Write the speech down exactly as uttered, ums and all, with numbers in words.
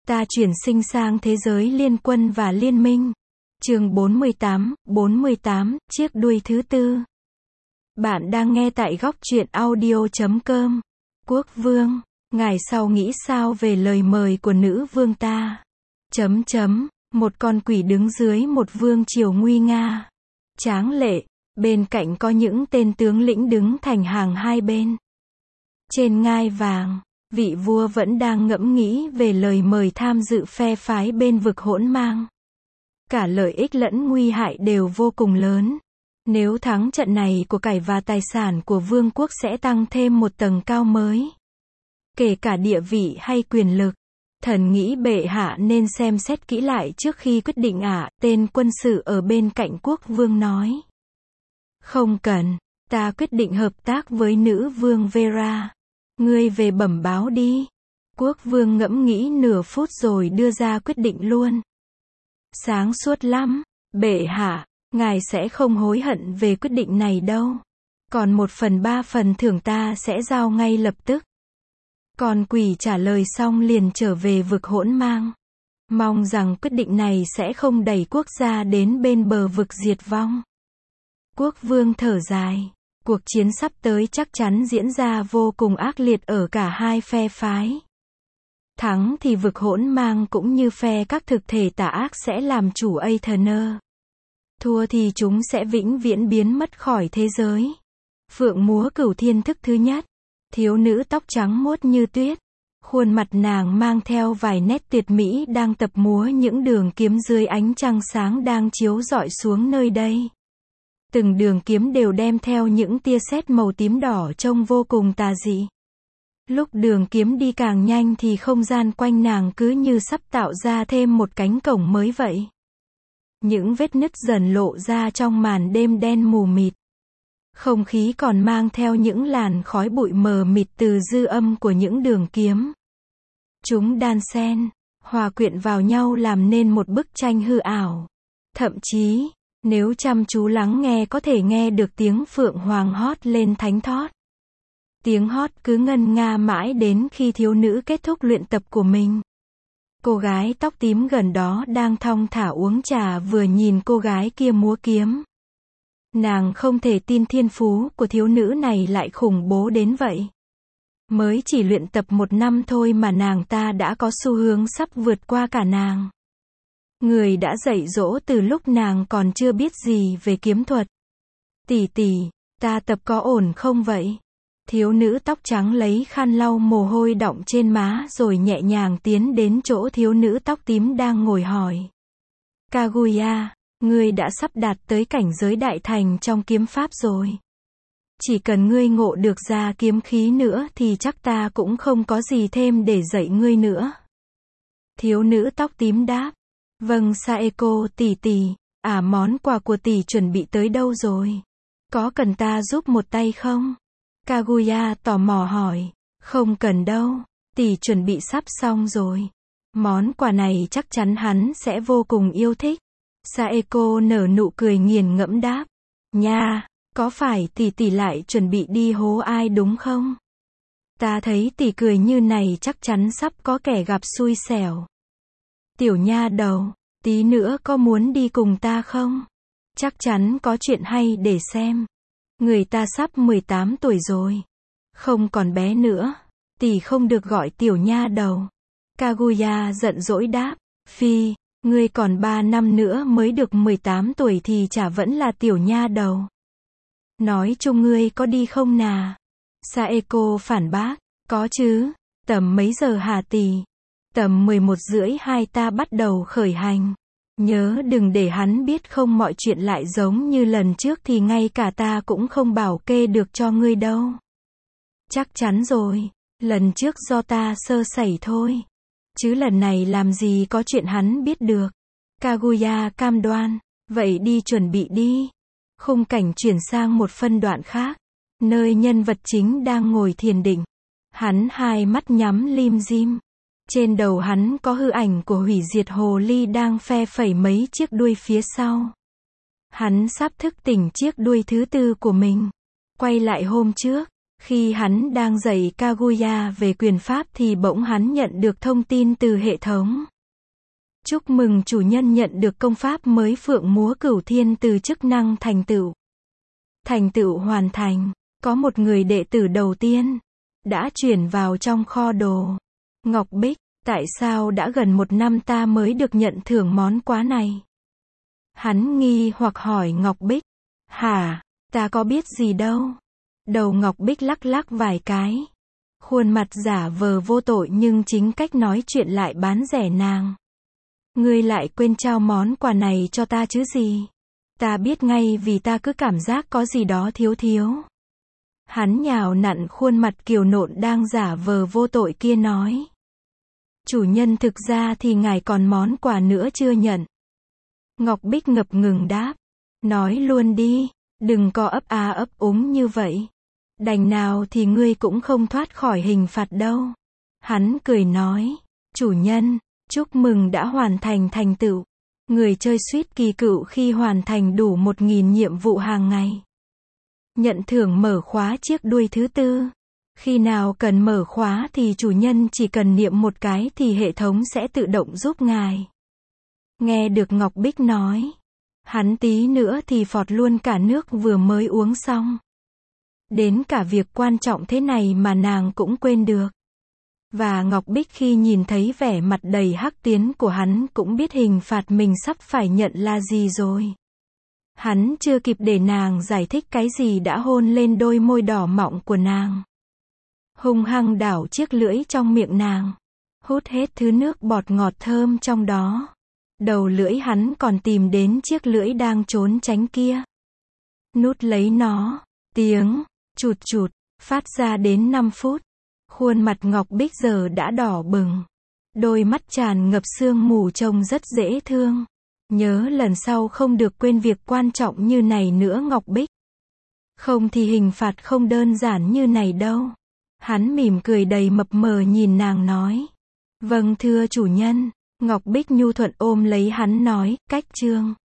Ta chuyển sinh sang thế giới liên quân và liên minh. Chương bốn mươi tám, bốn mươi tám, chiếc đuôi thứ tư. Bạn đang nghe tại góc truyện audio chấm com. Quốc vương, ngài sau nghĩ sao về lời mời của nữ vương ta? Chấm chấm, một con quỷ đứng dưới một vương triều nguy nga, tráng lệ, bên cạnh có những tên tướng lĩnh đứng thành hàng hai bên. Trên ngai vàng, vị vua vẫn đang ngẫm nghĩ về lời mời tham dự phe phái bên vực hỗn mang. Cả lợi ích lẫn nguy hại đều vô cùng lớn. Nếu thắng trận này, của cải và tài sản của vương quốc sẽ tăng thêm một tầng cao mới. Kể cả địa vị hay quyền lực. Thần nghĩ bệ hạ nên xem xét kỹ lại trước khi quyết định ạ, à, tên quân sự ở bên cạnh quốc vương nói. Không cần, ta quyết định hợp tác với nữ vương Vera. Ngươi về bẩm báo đi. Quốc vương ngẫm nghĩ nửa phút rồi đưa ra quyết định luôn. Sáng suốt lắm, bệ hạ, ngài sẽ không hối hận về quyết định này đâu. Còn một phần ba phần thưởng ta sẽ giao ngay lập tức. Con quỷ trả lời xong liền trở về vực hỗn mang. Mong rằng quyết định này sẽ không đẩy quốc gia đến bên bờ vực diệt vong. Quốc vương thở dài. Cuộc chiến sắp tới chắc chắn diễn ra vô cùng ác liệt ở cả hai phe phái. Thắng thì vực hỗn mang cũng như phe các thực thể tà ác sẽ làm chủ Aetherner. Thua thì chúng sẽ vĩnh viễn biến mất khỏi thế giới. Phượng múa cửu thiên thức thứ nhất. Thiếu nữ tóc trắng muốt như tuyết. Khuôn mặt nàng mang theo vài nét tuyệt mỹ đang tập múa những đường kiếm dưới ánh trăng sáng đang chiếu rọi xuống nơi đây. Từng đường kiếm đều đem theo những tia sét màu tím đỏ trông vô cùng tà dị. Lúc đường kiếm đi càng nhanh thì không gian quanh nàng cứ như sắp tạo ra thêm một cánh cổng mới vậy. Những vết nứt dần lộ ra trong màn đêm đen mù mịt. Không khí còn mang theo những làn khói bụi mờ mịt từ dư âm của những đường kiếm. Chúng đan xen, hòa quyện vào nhau làm nên một bức tranh hư ảo. Thậm chí, nếu chăm chú lắng nghe có thể nghe được tiếng phượng hoàng hót lên thánh thót. Tiếng hót cứ ngân nga mãi đến khi thiếu nữ kết thúc luyện tập của mình. Cô gái tóc tím gần đó đang thong thả uống trà vừa nhìn cô gái kia múa kiếm. Nàng không thể tin thiên phú của thiếu nữ này lại khủng bố đến vậy. Mới chỉ luyện tập một năm thôi mà nàng ta đã có xu hướng sắp vượt qua cả nàng. Người đã dạy dỗ từ lúc nàng còn chưa biết gì về kiếm thuật. Tỷ tỷ, ta tập có ổn không vậy? Thiếu nữ tóc trắng lấy khăn lau mồ hôi đọng trên má rồi nhẹ nhàng tiến đến chỗ thiếu nữ tóc tím đang ngồi hỏi. Kaguya, ngươi đã sắp đạt tới cảnh giới đại thành trong kiếm pháp rồi. Chỉ cần ngươi ngộ được ra kiếm khí nữa thì chắc ta cũng không có gì thêm để dạy ngươi nữa. Thiếu nữ tóc tím đáp. Vâng Saeko tỷ tỷ, à món quà của tỷ chuẩn bị tới đâu rồi? Có cần ta giúp một tay không? Kaguya tò mò hỏi. Không cần đâu, tỷ chuẩn bị sắp xong rồi. Món quà này chắc chắn hắn sẽ vô cùng yêu thích. Saeko nở nụ cười nghiền ngẫm đáp. Nha, có phải tỷ tỷ lại chuẩn bị đi hố ai đúng không? Ta thấy tỷ cười như này chắc chắn sắp có kẻ gặp xui xẻo. Tiểu nha đầu, tí nữa có muốn đi cùng ta không? Chắc chắn có chuyện hay để xem. Người ta sắp mười tám tuổi rồi. Không còn bé nữa. Tỷ không được gọi tiểu nha đầu. Kaguya giận dỗi đáp. Phi, ngươi còn ba năm nữa mới được mười tám tuổi thì chả vẫn là tiểu nha đầu. Nói chung ngươi có đi không nà? Saeko phản bác. Có chứ. Tầm mấy giờ hả tỷ? Tầm mười một rưỡi hai ta bắt đầu khởi hành. Nhớ đừng để hắn biết không mọi chuyện lại giống như lần trước thì ngay cả ta cũng không bảo kê được cho ngươi đâu. Chắc chắn rồi, lần trước do ta sơ sẩy thôi. Chứ lần này làm gì có chuyện hắn biết được. Kaguya cam đoan, vậy đi chuẩn bị đi. Khung cảnh chuyển sang một phân đoạn khác, nơi nhân vật chính đang ngồi thiền định. Hắn hai mắt nhắm lim dim. Trên đầu hắn có hư ảnh của hủy diệt hồ ly đang phe phẩy mấy chiếc đuôi phía sau. Hắn sắp thức tỉnh chiếc đuôi thứ tư của mình. Quay lại hôm trước, Khi hắn đang dạy Kaguya về quyền pháp thì bỗng hắn nhận được thông tin từ hệ thống. Chúc mừng chủ nhân nhận được công pháp mới Phượng Múa Cửu Thiên từ chức năng thành tựu. Thành tựu hoàn thành. Có một người đệ tử đầu tiên đã chuyển vào trong kho đồ. Ngọc Bích, tại sao đã gần một năm ta mới được nhận thưởng món quà này? Hắn nghi hoặc hỏi Ngọc Bích. Hả, ta có biết gì đâu. Đầu Ngọc Bích lắc lắc vài cái. Khuôn mặt giả vờ vô tội nhưng chính cách nói chuyện lại bán rẻ nàng. Ngươi lại quên trao món quà này cho ta chứ gì? Ta biết ngay vì ta cứ cảm giác có gì đó thiếu thiếu. Hắn nhào nặn khuôn mặt kiều nộn đang giả vờ vô tội kia nói. Chủ nhân thực ra thì ngài còn món quà nữa chưa nhận. Ngọc Bích ngập ngừng đáp. Nói luôn đi, đừng có ấp a ấp úng như vậy. Đành nào thì ngươi cũng không thoát khỏi hình phạt đâu. Hắn cười nói. Chủ nhân, chúc mừng đã hoàn thành thành tựu. Người chơi suýt kỳ cựu khi hoàn thành đủ một nghìn nhiệm vụ hàng ngày. Nhận thưởng mở khóa chiếc đuôi thứ tư. Khi nào cần mở khóa thì chủ nhân chỉ cần niệm một cái thì hệ thống sẽ tự động giúp ngài. Nghe được Ngọc Bích nói. Hắn tí nữa thì phọt luôn cả nước vừa mới uống xong. Đến cả việc quan trọng thế này mà nàng cũng quên được. Và Ngọc Bích khi nhìn thấy vẻ mặt đầy hắc tuyến của hắn cũng biết hình phạt mình sắp phải nhận là gì rồi. Hắn chưa kịp để nàng giải thích cái gì đã hôn lên đôi môi đỏ mọng của nàng. Hung hăng đảo chiếc lưỡi trong miệng nàng. Hút hết thứ nước bọt ngọt thơm trong đó. Đầu lưỡi hắn còn tìm đến chiếc lưỡi đang trốn tránh kia. Nút lấy nó. Tiếng chụt chụt phát ra đến năm phút. Khuôn mặt Ngọc Bích giờ đã đỏ bừng. Đôi mắt tràn ngập sương mù trông rất dễ thương. Nhớ lần sau không được quên việc quan trọng như này nữa Ngọc Bích. Không thì hình phạt không đơn giản như này đâu. Hắn mỉm cười đầy mập mờ nhìn nàng nói. Vâng thưa chủ nhân. Ngọc Bích nhu thuận ôm lấy hắn nói, cách chương.